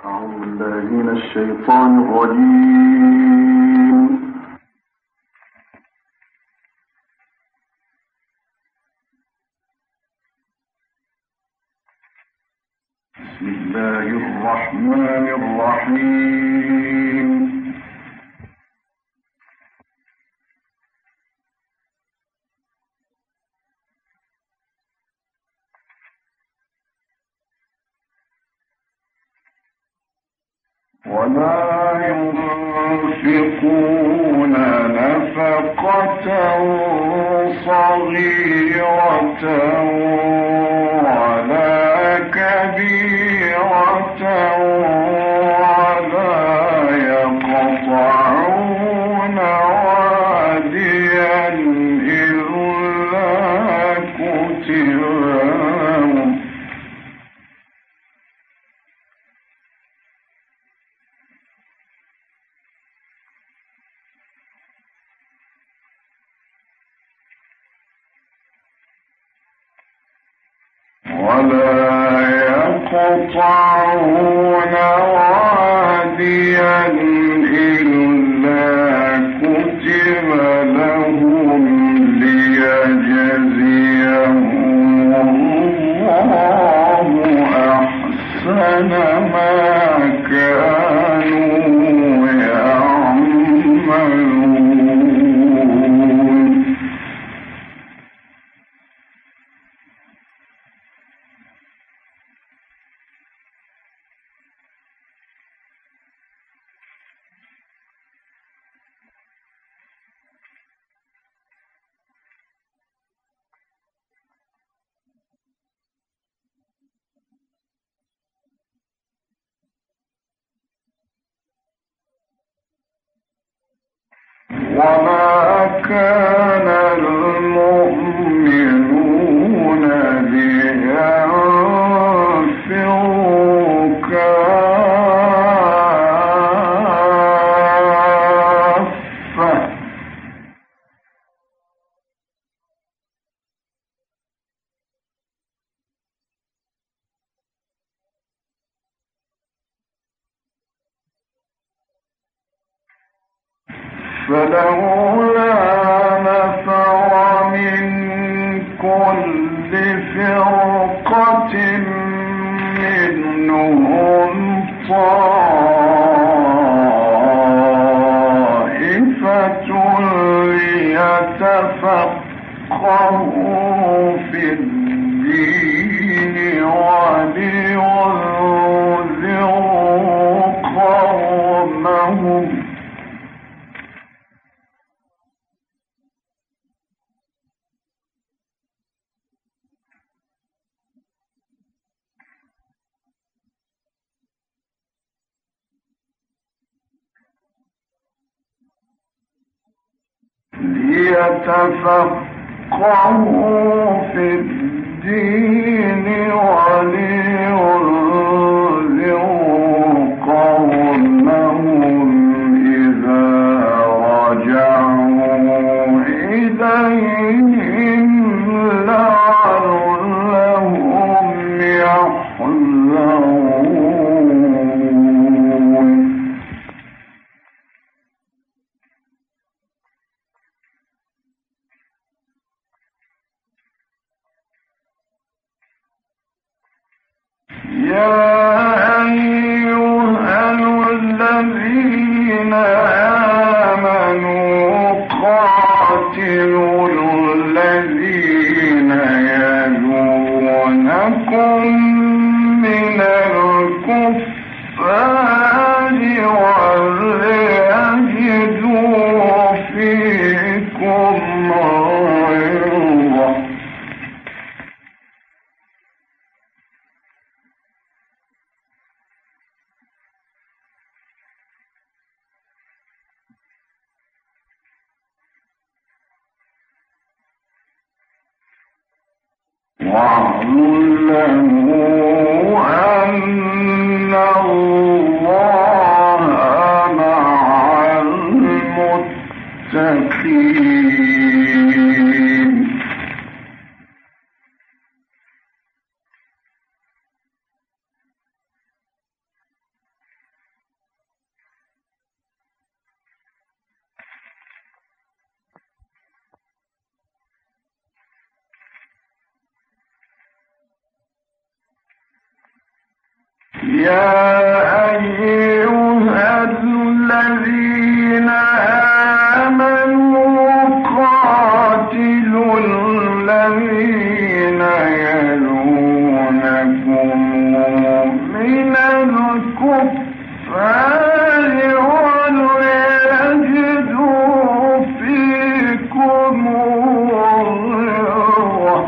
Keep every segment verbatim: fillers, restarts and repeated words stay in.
من الشيطان الرجيم. بسم الله الرحمن الرحيم. ولا ينفقون نفقة صغيرة ولا كبيرة ولا يقطعون واديا إلا كتب لهم ولا يقطعون واديا إلا كتب لهم ليجزيهم الله أحسن ما كانوا يعملون. وما كان المؤمنون لينفروا كافة فلولا نفر من كل فرقة منهم طائفة ليتفقهوا في الدين ولينذروا قومهم ليتفقهوا في الدين ولينذروا قومهم إذا رجعوا إليهم لعلهم يحذرون. يا أيها الذين آمنوا قاتلوا الذين يلونكم من الكفار وليجدوا فيكم غلظة واعلموا أن الله مع المتقين. يا أيها الذين آمنوا قاتلوا الذين يلونكم من الكفار وليجدوا فيكم غلظة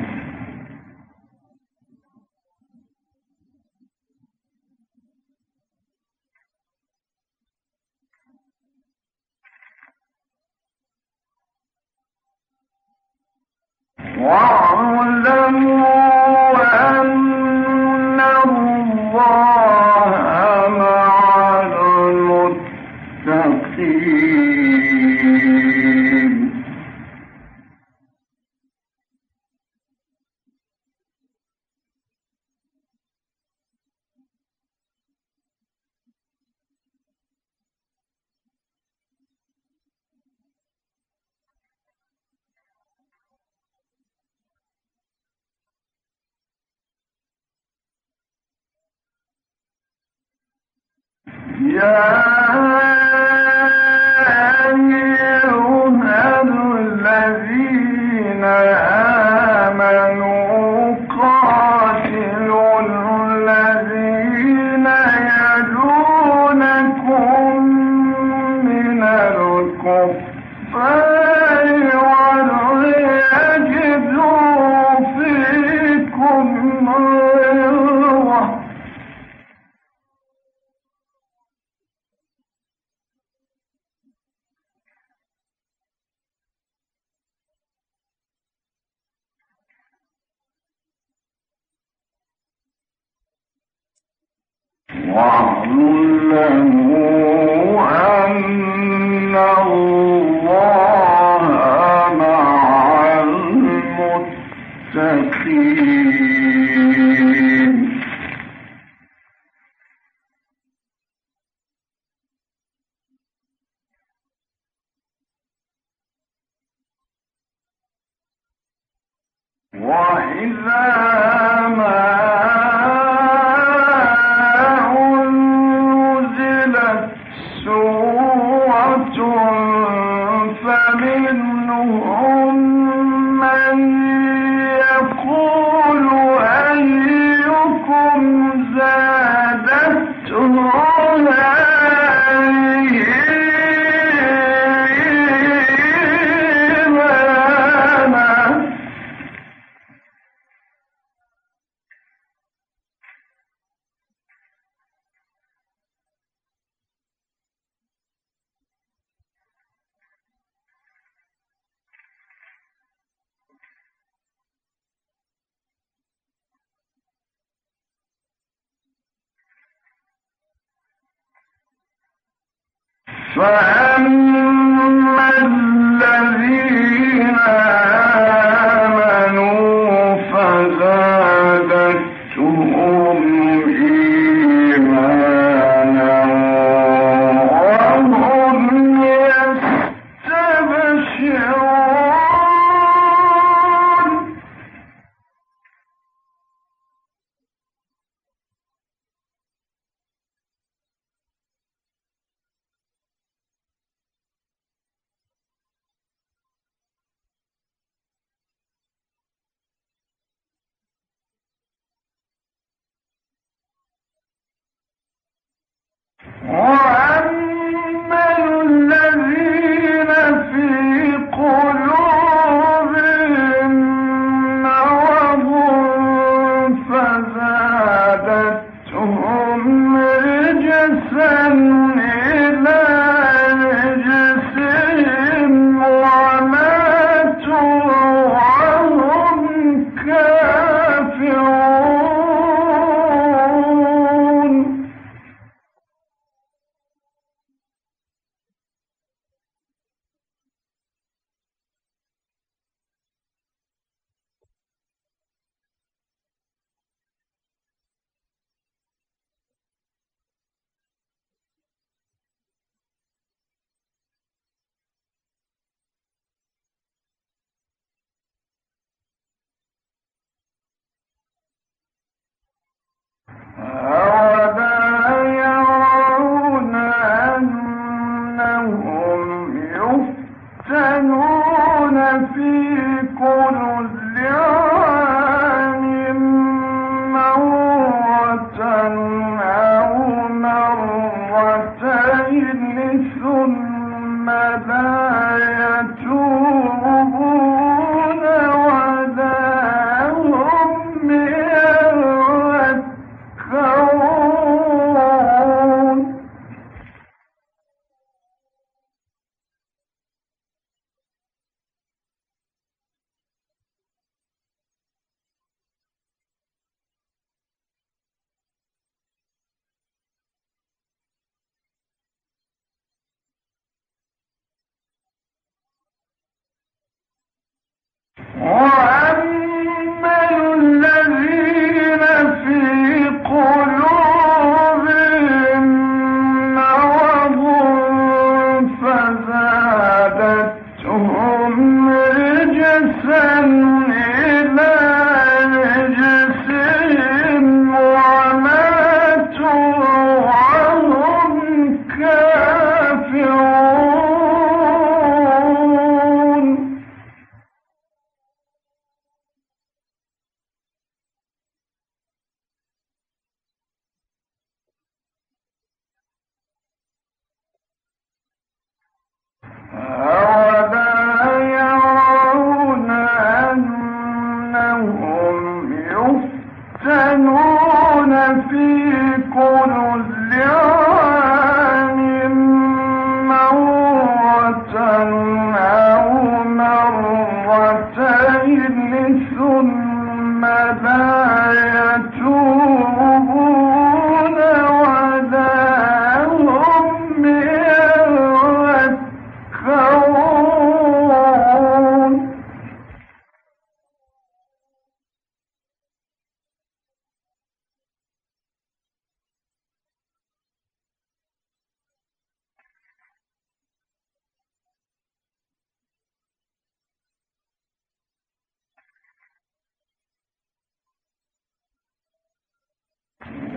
واعلموا أن الله مع المتقين يا أيها الذين آمنوا قاتلوا الذين يلونكم من الكفار وليجدوا فيكم غلظة واعلموا أن الله مع المتقين وإذا ما فمنهم من يقول أيكم زادته هذه إيمانا فأما الذين آمنوا فزادتهم إيمانا وهم يستبشرون وأما الذين في قلوبهم مرض فزادتهم رجسا إلى رجسهم وماتوا وهم كافرون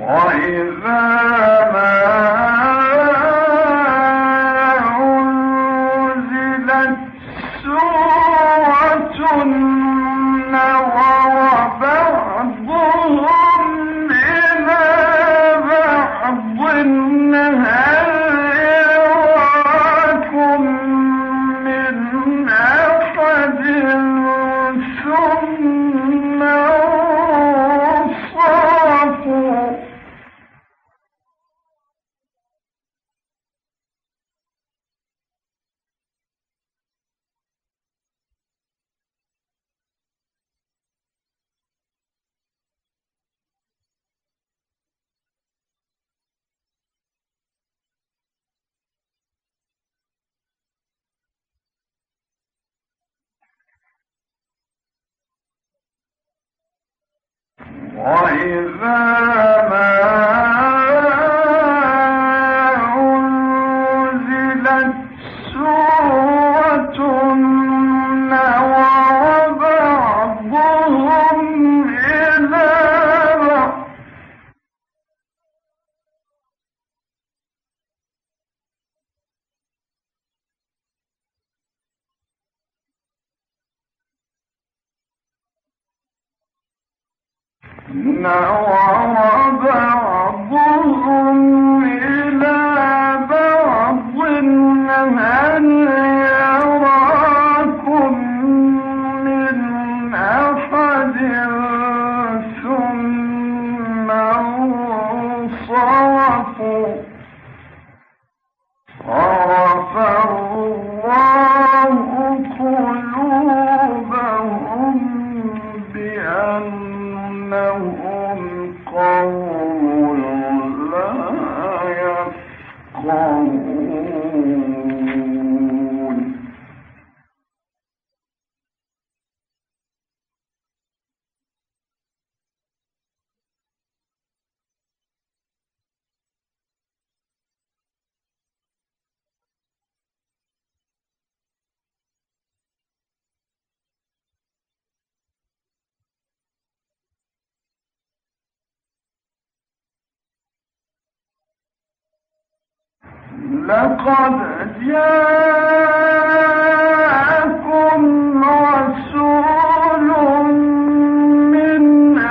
وإذا ما أنزلت سورة نظر بعضهم إلى بعض هل يراكم من أحد ثم انصرفوا وإذا ما أنزلت سورة نظر بعضهم إلى بعض نظر بعضهم إلى بعض هل يراكم من أحد ثم انصرفوا صرف الله قلوبهم بأنهم قوم لا يفقهون لقد جاءكم رسول من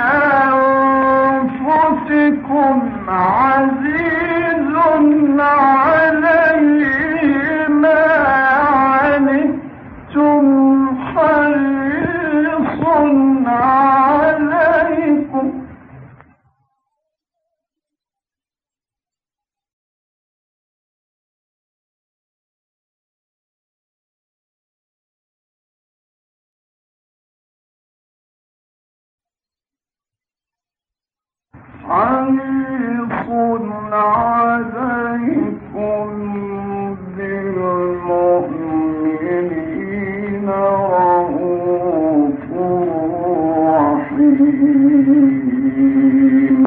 أنفسكم عزيز عليه ما عنتم حريص عليكم حريص عليكم بالمؤمنين رءوف رحيم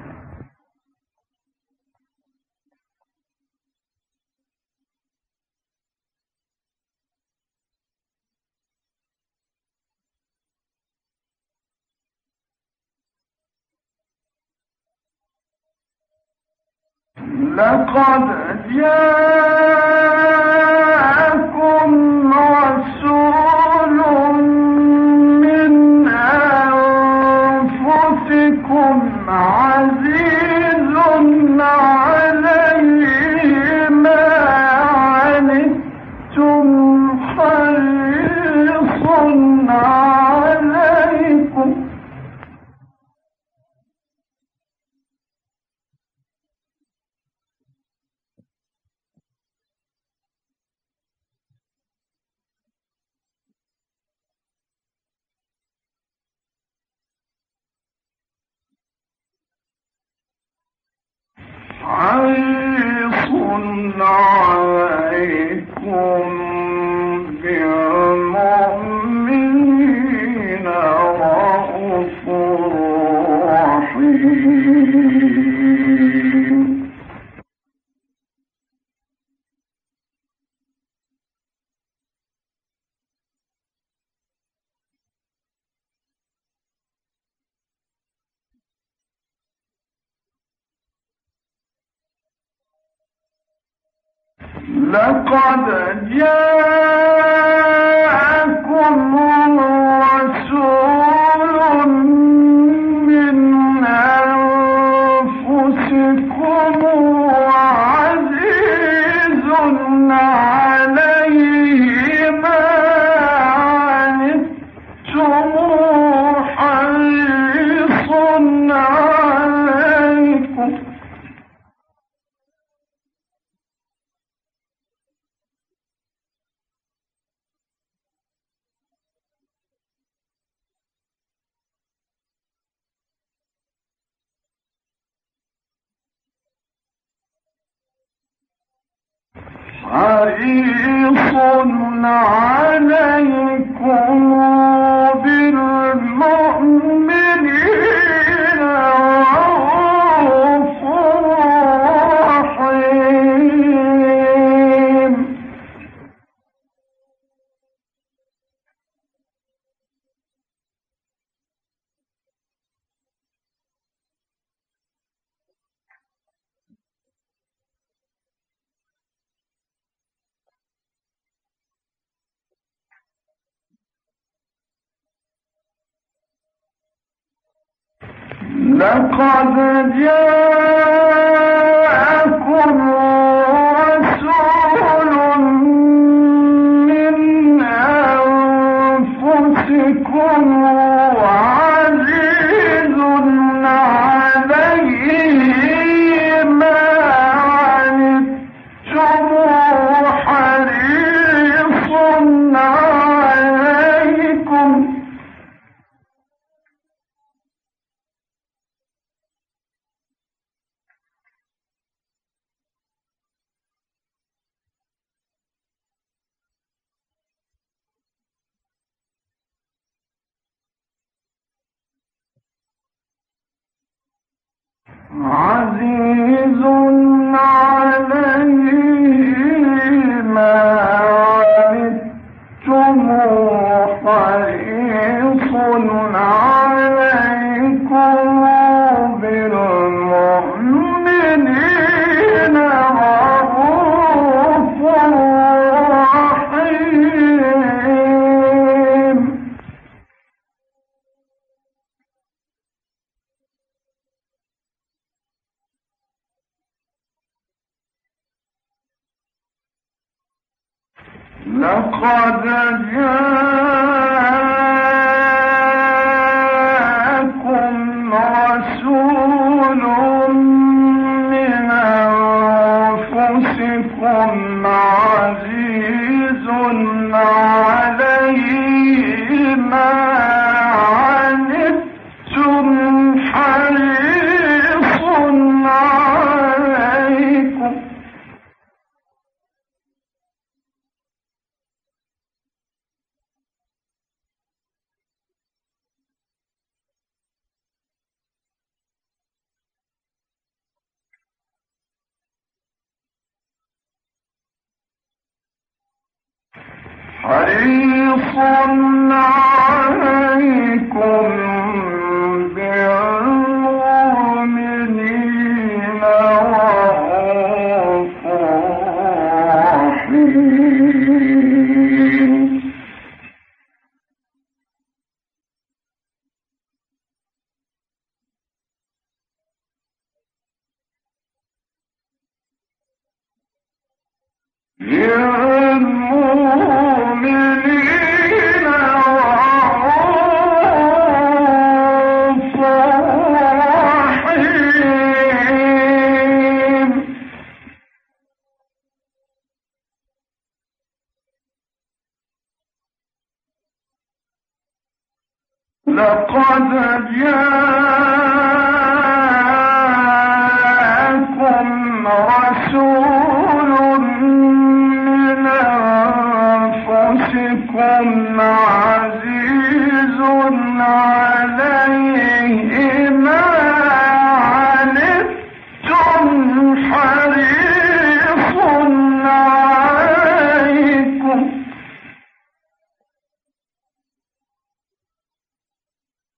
لقد جاءكم رسول من أنفسكم عزيز عليه ما عنتم حريص عليكم حريص عليكم بالمؤمنين رءوف رحيم لقد جاءكم رسول من أنفسكم عزيز عليه ما عنتم حريص عليكم حريص عليكم بالمؤمنين رءوف رحيم لقد جاءكم رسول من أنفسكم عزيز عليه ما عنتم حريص عليكم عزيز عليه ما عنتم حريص عليكم بالمؤمنين رءوف رحيم لقد جاءكم رسول من أنفسكم عزيز عليه ما عنتم حريص عليكم حريص عليكم بالمؤمنين رءوف رحيم للمؤمنين رءوف رحيم لقد جاءكم رسول من أنفسكم عزيز عليه ما عنتم حريص عليكم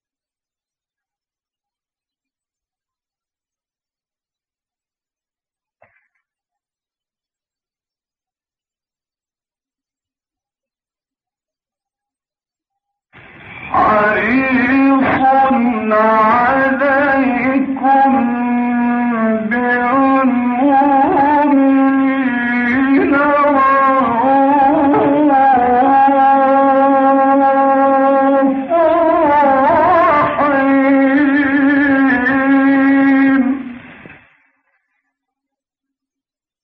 حريص عليكم